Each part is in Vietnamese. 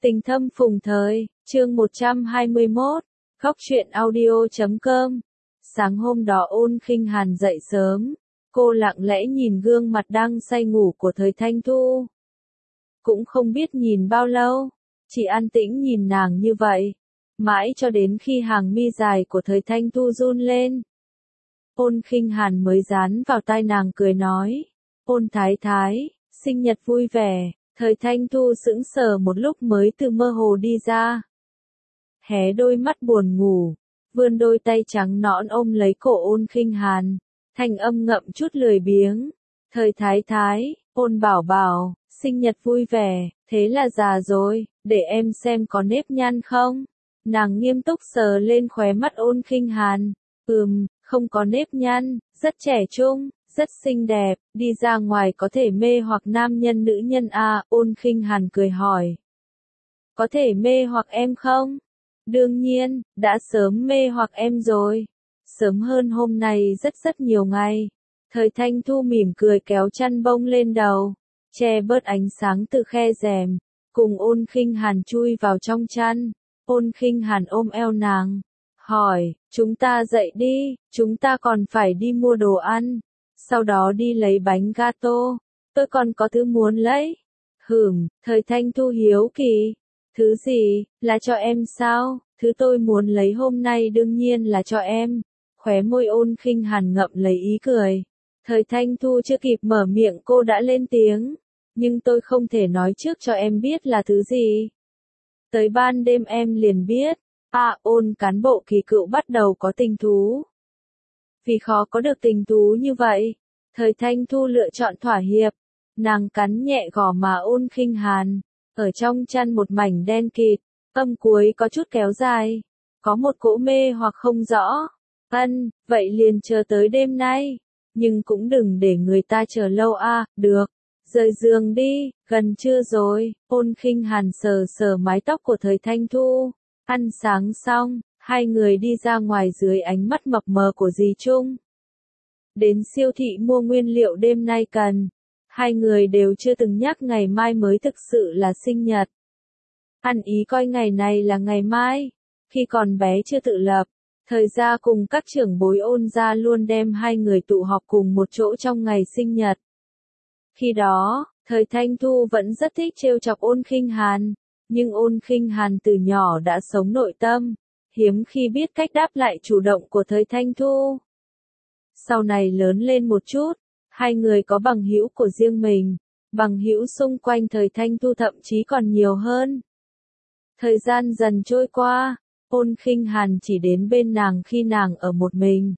Tình thâm phùng thời, chương 121, khóc chuyện audio.com. Sáng hôm đó Ôn Khinh Hàn dậy sớm, cô lặng lẽ nhìn gương mặt đang say ngủ của Thời Thanh Thu. Cũng không biết nhìn bao lâu, chỉ an tĩnh nhìn nàng như vậy, mãi cho đến khi hàng mi dài của Thời Thanh Thu run lên. Ôn Khinh Hàn mới dán vào tai nàng cười nói, Ôn Thái Thái, sinh nhật vui vẻ. Thời Thanh Thu sững sờ một lúc mới từ mơ hồ đi ra. Hé đôi mắt buồn ngủ, vươn đôi tay trắng nõn ôm lấy cổ Ôn Khinh Hàn, thanh âm ngậm chút lười biếng. Thời Thái Thái, Ôn Bảo Bảo, sinh nhật vui vẻ, thế là già rồi, để em xem có nếp nhăn không? Nàng nghiêm túc sờ lên khóe mắt Ôn Khinh Hàn. Không có nếp nhăn, rất trẻ trung. Rất xinh đẹp, đi ra ngoài có thể mê hoặc nam nhân nữ nhân à, Ôn Khinh Hàn cười hỏi. Có thể mê hoặc em không? Đương nhiên, đã sớm mê hoặc em rồi. Sớm hơn hôm nay rất nhiều ngày. Thời Thanh Thu mỉm cười kéo chăn bông lên đầu, che bớt ánh sáng từ khe rèm, cùng Ôn Khinh Hàn chui vào trong chăn. Ôn Khinh Hàn ôm eo nàng, hỏi, chúng ta dậy đi, chúng ta còn phải đi mua đồ ăn. Sau đó đi lấy bánh gato, tôi còn có thứ muốn lấy. Thời Thanh Thu hiếu kỳ. Thứ gì, là cho em sao? Thứ tôi muốn lấy hôm nay đương nhiên là cho em. Khóe môi Ôn Khinh Hàn ngậm lấy ý cười. Thời Thanh Thu chưa kịp mở miệng cô đã lên tiếng. Nhưng tôi không thể nói trước cho em biết là thứ gì. Tới ban đêm em liền biết. Ôn cán bộ kỳ cựu bắt đầu có tình thú. Vì khó có được tình thú như vậy, Thời Thanh Thu lựa chọn thỏa hiệp. Nàng cắn nhẹ gò má Ôn Khinh Hàn, ở trong chăn một mảnh đen kịt, âm cuối có chút kéo dài, có một cỗ mê hoặc không rõ. Vậy liền chờ tới đêm nay, nhưng cũng đừng để người ta chờ lâu được. Rời giường đi, gần trưa rồi. Ôn Khinh Hàn sờ sờ mái tóc của Thời Thanh Thu. Ăn sáng xong, hai người đi ra ngoài dưới ánh mắt mập mờ của dì Trung. Đến siêu thị mua nguyên liệu đêm nay cần. Hai người đều chưa từng nhắc ngày mai mới thực sự là sinh nhật. Ăn ý coi ngày này là ngày mai. Khi còn bé chưa tự lập, Thời gia cùng các trưởng bối Ôn gia luôn đem hai người tụ họp cùng một chỗ trong ngày sinh nhật. Khi đó, Thời Thanh Thu vẫn rất thích trêu chọc Ôn Khinh Hàn, nhưng Ôn Khinh Hàn từ nhỏ đã sống nội tâm, hiếm khi biết cách đáp lại chủ động của Thời Thanh Thu. Sau này lớn lên một chút, hai người có bằng hữu của riêng mình, bằng hữu xung quanh Thời Thanh Thu thậm chí còn nhiều hơn. Thời gian dần trôi qua, Ôn Khinh Hàn chỉ đến bên nàng khi nàng ở một mình.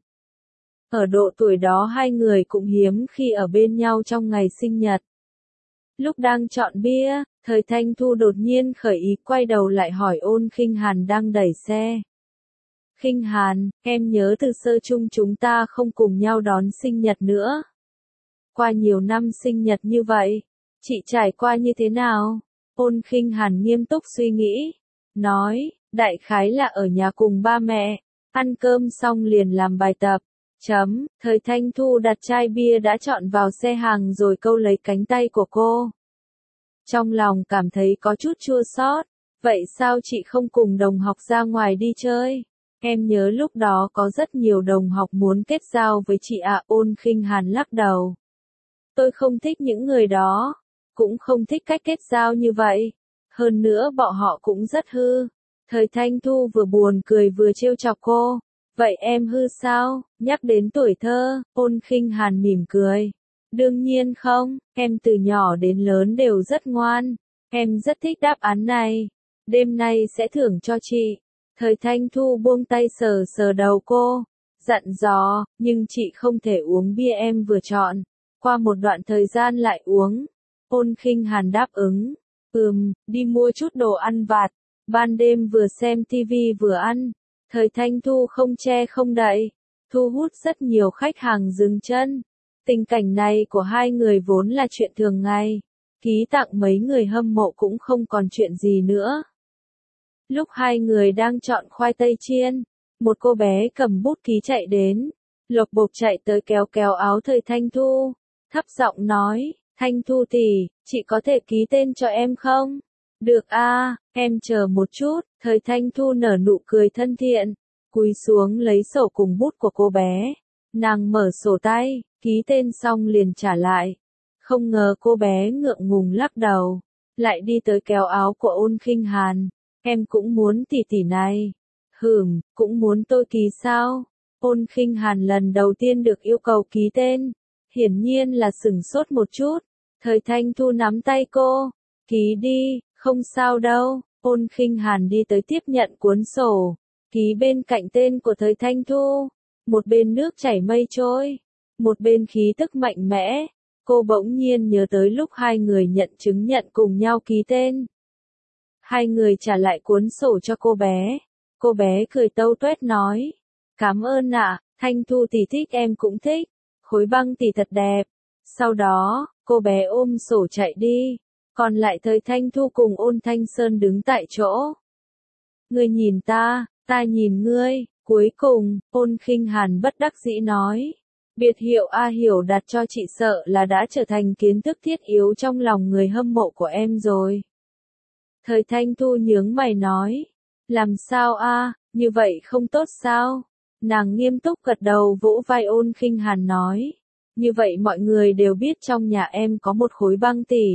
Ở độ tuổi đó hai người cũng hiếm khi ở bên nhau trong ngày sinh nhật. Lúc đang chọn bia, Thời Thanh Thu đột nhiên khởi ý quay đầu lại hỏi Ôn Khinh Hàn đang đẩy xe. Khinh Hàn, em nhớ từ sơ chung chúng ta không cùng nhau đón sinh nhật nữa. Qua nhiều năm sinh nhật như vậy, chị trải qua như thế nào? Ôn Khinh Hàn nghiêm túc suy nghĩ, nói, đại khái là ở nhà cùng ba mẹ, ăn cơm xong liền làm bài tập. Thời Thanh Thu đặt chai bia đã chọn vào xe hàng rồi câu lấy cánh tay của cô. Trong lòng cảm thấy có chút chua xót. Vậy sao chị không cùng đồng học ra ngoài đi chơi? Em nhớ lúc đó có rất nhiều đồng học muốn kết giao với chị ạ. Ôn Khinh Hàn lắc đầu. Tôi không thích những người đó, cũng không thích cách kết giao như vậy. Hơn nữa bọn họ cũng rất hư. Thời Thanh Thu vừa buồn cười vừa trêu chọc cô. Vậy em hư sao? Nhắc đến tuổi thơ, Ôn Khinh Hàn mỉm cười. Đương nhiên không, em từ nhỏ đến lớn đều rất ngoan. Em rất thích đáp án này. Đêm nay sẽ thưởng cho chị. Thời Thanh Thu buông tay sờ sờ đầu cô, dặn dò, nhưng chị không thể uống bia em vừa chọn. Qua một đoạn thời gian lại uống. Ôn Khinh Hàn đáp ứng. Đi mua chút đồ ăn vặt. Ban đêm vừa xem tivi vừa ăn. Thời Thanh Thu không che không đậy, thu hút rất nhiều khách hàng dừng chân. Tình cảnh này của hai người vốn là chuyện thường ngày, ký tặng mấy người hâm mộ cũng không còn chuyện gì nữa. Lúc hai người đang chọn khoai tây chiên, một cô bé cầm bút ký chạy đến, lộc bộc chạy tới kéo kéo áo Thời Thanh Thu, thấp giọng nói, Thanh Thu tỷ, chị có thể ký tên cho em không? Được a, em chờ một chút, Thời Thanh Thu nở nụ cười thân thiện, cúi xuống lấy sổ cùng bút của cô bé. Nàng mở sổ tay, ký tên xong liền trả lại. Không ngờ cô bé ngượng ngùng lắc đầu, lại đi tới kéo áo của Ôn Khinh Hàn. Em cũng muốn tỷ tỷ này. Cũng muốn tôi ký sao? Ôn Khinh Hàn lần đầu tiên được yêu cầu ký tên, hiển nhiên là sửng sốt một chút. Thời Thanh Thu nắm tay cô, ký đi, không sao đâu. Ôn Khinh Hàn đi tới tiếp nhận cuốn sổ, ký bên cạnh tên của Thời Thanh Thu. Một bên nước chảy mây trôi, một bên khí tức mạnh mẽ. Cô bỗng nhiên nhớ tới lúc hai người nhận chứng nhận cùng nhau ký tên. Hai người trả lại cuốn sổ cho cô bé. Cô bé cười tâu tuét nói, cảm ơn ạ, Thanh Thu tỷ thích em cũng thích, khối băng tỷ thật đẹp. Sau đó, cô bé ôm sổ chạy đi, còn lại Thời Thanh Thu cùng Ôn Thanh Sơn đứng tại chỗ. Ngươi nhìn ta nhìn ngươi. Cuối cùng, Ôn Khinh Hàn bất đắc dĩ nói, biệt hiệu A Hiểu đặt cho chị sợ là đã trở thành kiến thức thiết yếu trong lòng người hâm mộ của em rồi. Thời Thanh Thu nhướng mày nói, làm sao a, như vậy không tốt sao? Nàng nghiêm túc gật đầu vỗ vai Ôn Khinh Hàn nói, như vậy mọi người đều biết trong nhà em có một khối băng tỷ.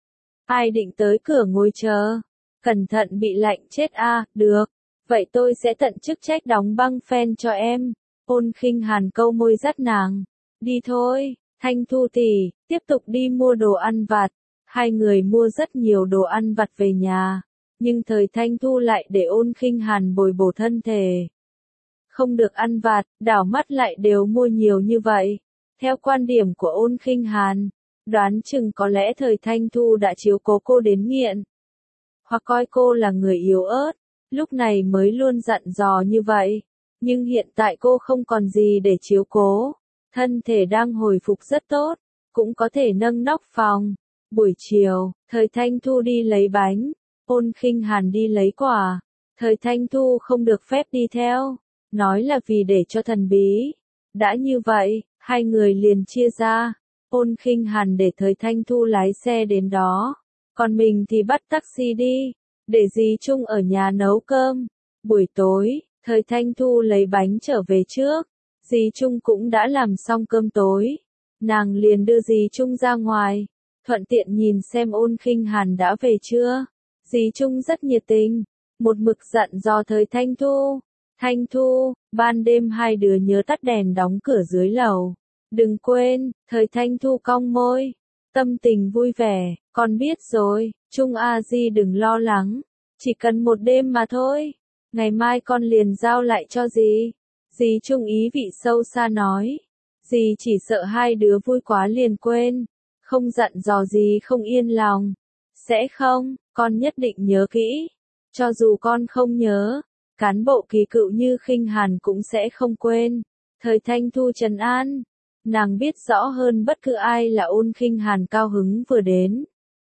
Ai định tới cửa ngồi chờ? Cẩn thận bị lạnh chết a, được. Vậy tôi sẽ tận chức trách đóng băng fan cho em. Ôn Khinh Hàn câu môi dắt nàng. Đi thôi, Thanh Thu tỷ, tiếp tục đi mua đồ ăn vặt. Hai người mua rất nhiều đồ ăn vặt về nhà. Nhưng Thời Thanh Thu lại để Ôn Khinh Hàn bồi bổ thân thể. Không được ăn vặt, đảo mắt lại đều mua nhiều như vậy. Theo quan điểm của Ôn Khinh Hàn, đoán chừng có lẽ Thời Thanh Thu đã chiếu cố cô đến nghiện. Hoặc coi cô là người yếu ớt. Lúc này mới luôn dặn dò như vậy, nhưng hiện tại cô không còn gì để chiếu cố, thân thể đang hồi phục rất tốt, cũng có thể nâng nóc phòng. Buổi chiều, Thời Thanh Thu đi lấy bánh, Ôn Khinh Hàn đi lấy quà. Thời Thanh Thu không được phép đi theo, nói là vì để cho thần bí. Đã như vậy, hai người liền chia ra, Ôn Khinh Hàn để Thời Thanh Thu lái xe đến đó, còn mình thì bắt taxi đi. Để dì Trung ở nhà nấu cơm. Buổi tối, Thời Thanh Thu lấy bánh trở về trước. Dì Trung cũng đã làm xong cơm tối. Nàng liền đưa dì Trung ra ngoài, thuận tiện nhìn xem Ôn Khinh Hàn đã về chưa. Dì Trung rất nhiệt tình, một mực dặn dò Thời Thanh Thu. Thanh Thu, ban đêm hai đứa nhớ tắt đèn đóng cửa dưới lầu. Đừng quên. Thời Thanh Thu cong môi, tâm tình vui vẻ, con biết rồi, Trung A Di đừng lo lắng, chỉ cần một đêm mà thôi, ngày mai con liền giao lại cho dì. Dì Trung ý vị sâu xa nói, dì chỉ sợ hai đứa vui quá liền quên, không dặn dò gì không yên lòng. Sẽ không, con nhất định nhớ kỹ, cho dù con không nhớ, cán bộ kỳ cựu như Khinh Hàn cũng sẽ không quên. Thời Thanh Thu trấn an. Nàng biết rõ hơn bất cứ ai là Ôn Khinh Hàn cao hứng vừa đến.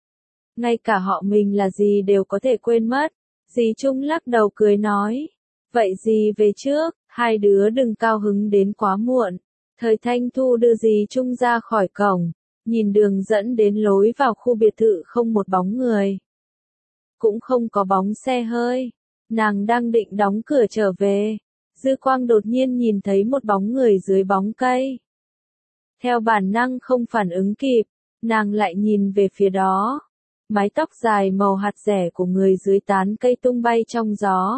Ngay cả họ mình là gì đều có thể quên mất. Dì Trung lắc đầu cười nói. Vậy dì về trước, hai đứa đừng cao hứng đến quá muộn. Thời Thanh Thu đưa dì Trung ra khỏi cổng, nhìn đường dẫn đến lối vào khu biệt thự không một bóng người. Cũng không có bóng xe hơi. Nàng đang định đóng cửa trở về. Dư Quang đột nhiên nhìn thấy một bóng người dưới bóng cây. Theo bản năng không phản ứng kịp, nàng lại nhìn về phía đó. Mái tóc dài màu hạt rẻ của người dưới tán cây tung bay trong gió.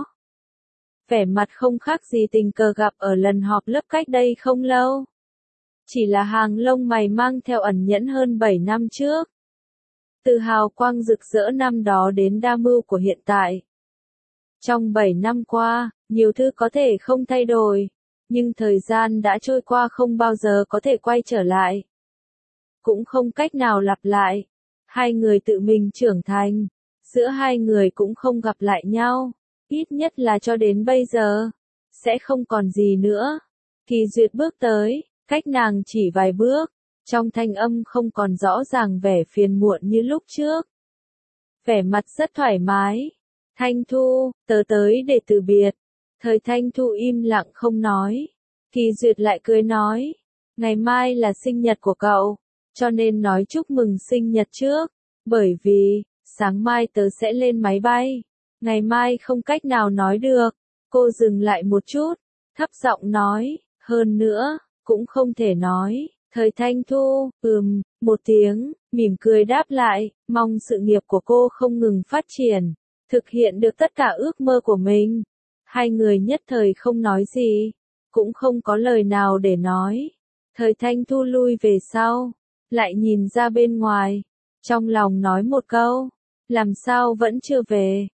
Vẻ mặt không khác gì tình cờ gặp ở lần họp lớp cách đây không lâu. Chỉ là hàng lông mày mang theo ẩn nhẫn hơn 7 năm trước. Từ hào quang rực rỡ năm đó đến đa mưu của hiện tại. Trong 7 năm qua, nhiều thứ có thể không thay đổi. Nhưng thời gian đã trôi qua không bao giờ có thể quay trở lại. Cũng không cách nào lặp lại. Hai người tự mình trưởng thành. Giữa hai người cũng không gặp lại nhau. Ít nhất là cho đến bây giờ. Sẽ không còn gì nữa. Kỳ Duyệt bước tới, cách nàng chỉ vài bước. Trong thanh âm không còn rõ ràng vẻ phiền muộn như lúc trước. Vẻ mặt rất thoải mái. Thanh Thu, tớ tới để từ biệt. Thời Thanh Thu im lặng không nói. Kỳ Duyệt lại cười nói. Ngày mai là sinh nhật của cậu, cho nên nói chúc mừng sinh nhật trước. Bởi vì, sáng mai tớ sẽ lên máy bay. Ngày mai không cách nào nói được. Cô dừng lại một chút, thấp giọng nói, hơn nữa, cũng không thể nói. Thời Thanh Thu, một tiếng, mỉm cười đáp lại, mong sự nghiệp của cô không ngừng phát triển, thực hiện được tất cả ước mơ của mình. Hai người nhất thời không nói gì, cũng không có lời nào để nói. Thời Thanh Thu lui về sau, lại nhìn ra bên ngoài, trong lòng nói một câu, làm sao vẫn chưa về.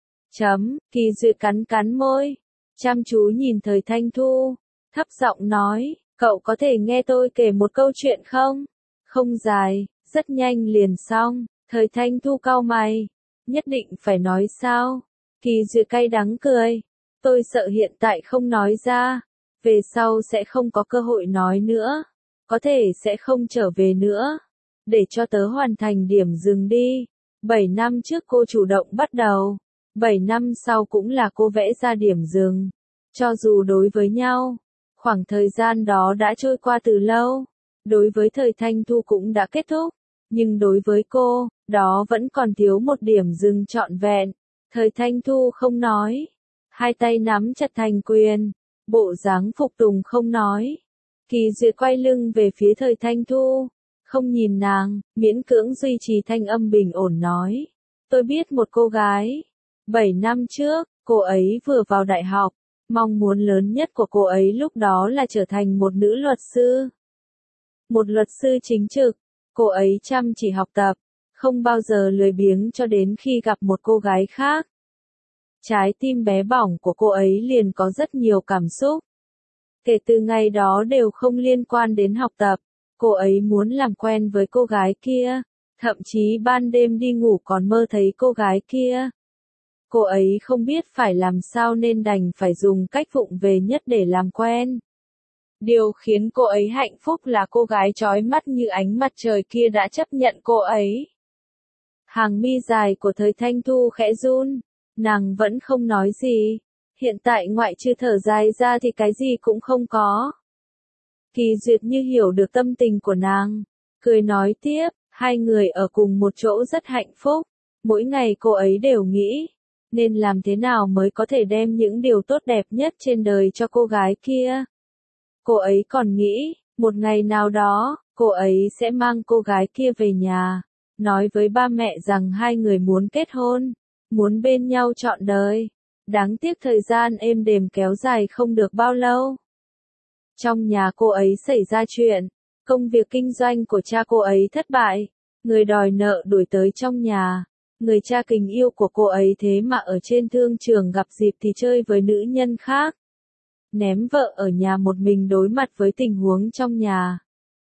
Kỳ Duyệt cắn cắn môi, chăm chú nhìn Thời Thanh Thu, thấp giọng nói, cậu có thể nghe tôi kể một câu chuyện không? Không dài, rất nhanh liền xong. Thời Thanh Thu cau mày, nhất định phải nói sao? Kỳ Duyệt cay đắng cười, tôi sợ hiện tại không nói ra, về sau sẽ không có cơ hội nói nữa, có thể sẽ không trở về nữa. Để cho tớ hoàn thành điểm dừng đi. 7 năm trước cô chủ động bắt đầu, 7 năm sau cũng là cô vẽ ra điểm dừng. Cho dù đối với nhau, khoảng thời gian đó đã trôi qua từ lâu, đối với Thời Thanh Thu cũng đã kết thúc, nhưng đối với cô, đó vẫn còn thiếu một điểm dừng trọn vẹn. Thời Thanh Thu không nói, hai tay nắm chặt thành quyền, bộ dáng phục tùng không nói. Kỳ Duyệt quay lưng về phía Thời Thanh Thu, không nhìn nàng, miễn cưỡng duy trì thanh âm bình ổn nói. Tôi biết một cô gái, 7 năm trước, cô ấy vừa vào đại học, mong muốn lớn nhất của cô ấy lúc đó là trở thành một nữ luật sư. Một luật sư chính trực, cô ấy chăm chỉ học tập, không bao giờ lười biếng cho đến khi gặp một cô gái khác. Trái tim bé bỏng của cô ấy liền có rất nhiều cảm xúc. Kể từ ngày đó đều không liên quan đến học tập, cô ấy muốn làm quen với cô gái kia, thậm chí ban đêm đi ngủ còn mơ thấy cô gái kia. Cô ấy không biết phải làm sao nên đành phải dùng cách vụng về nhất để làm quen. Điều khiến cô ấy hạnh phúc là cô gái chói mắt như ánh mặt trời kia đã chấp nhận cô ấy. Hàng mi dài của Thời Thanh Thu khẽ run, nàng vẫn không nói gì. Hiện tại ngoại trừ thở dài ra thì cái gì cũng không có. Kỳ Duyệt như hiểu được tâm tình của nàng, cười nói tiếp, hai người ở cùng một chỗ rất hạnh phúc. Mỗi ngày cô ấy đều nghĩ, nên làm thế nào mới có thể đem những điều tốt đẹp nhất trên đời cho cô gái kia. Cô ấy còn nghĩ, một ngày nào đó, cô ấy sẽ mang cô gái kia về nhà, nói với ba mẹ rằng hai người muốn kết hôn, muốn bên nhau trọn đời. Đáng tiếc thời gian êm đềm kéo dài không được bao lâu. Trong nhà cô ấy xảy ra chuyện, công việc kinh doanh của cha cô ấy thất bại, người đòi nợ đuổi tới trong nhà. Người cha tình yêu của cô ấy thế mà ở trên thương trường gặp dịp thì chơi với nữ nhân khác. Ném vợ ở nhà một mình đối mặt với tình huống trong nhà.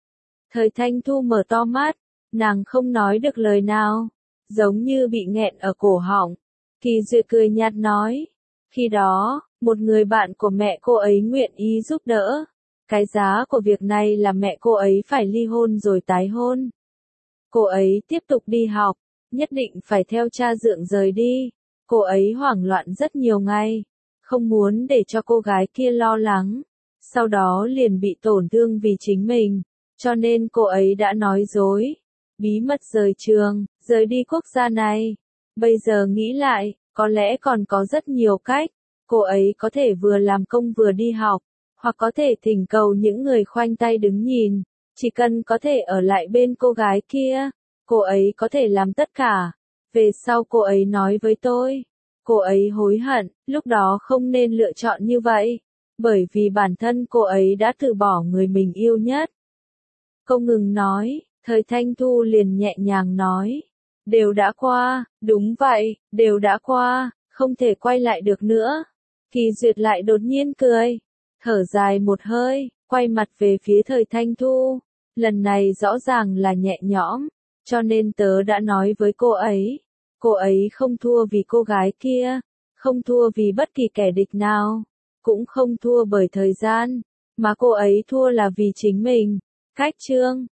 Thời Thanh Thu mở to mắt, nàng không nói được lời nào, giống như bị nghẹn ở cổ họng. Kỳ Duyệt cười nhạt nói, khi đó, một người bạn của mẹ cô ấy nguyện ý giúp đỡ. Cái giá của việc này là mẹ cô ấy phải ly hôn rồi tái hôn. Cô ấy tiếp tục đi học, nhất định phải theo cha dượng rời đi. Cô ấy hoảng loạn rất nhiều ngày, không muốn để cho cô gái kia lo lắng. Sau đó liền bị tổn thương vì chính mình, cho nên cô ấy đã nói dối, bí mật rời trường, rời đi quốc gia này. Bây giờ nghĩ lại, có lẽ còn có rất nhiều cách. Cô ấy có thể vừa làm công vừa đi học, hoặc có thể thỉnh cầu những người khoanh tay đứng nhìn. Chỉ cần có thể ở lại bên cô gái kia, cô ấy có thể làm tất cả. Về sau cô ấy nói với tôi, cô ấy hối hận, lúc đó không nên lựa chọn như vậy, bởi vì bản thân cô ấy đã từ bỏ người mình yêu nhất. Không ngừng nói, Thời Thanh Thu liền nhẹ nhàng nói, đều đã qua, đúng vậy, đều đã qua, không thể quay lại được nữa. Kỳ Duyệt lại đột nhiên cười, thở dài một hơi, quay mặt về phía Thời Thanh Thu, lần này rõ ràng là nhẹ nhõm, cho nên tớ đã nói với cô ấy không thua vì cô gái kia, không thua vì bất kỳ kẻ địch nào, cũng không thua bởi thời gian, mà cô ấy thua là vì chính mình. Cách chương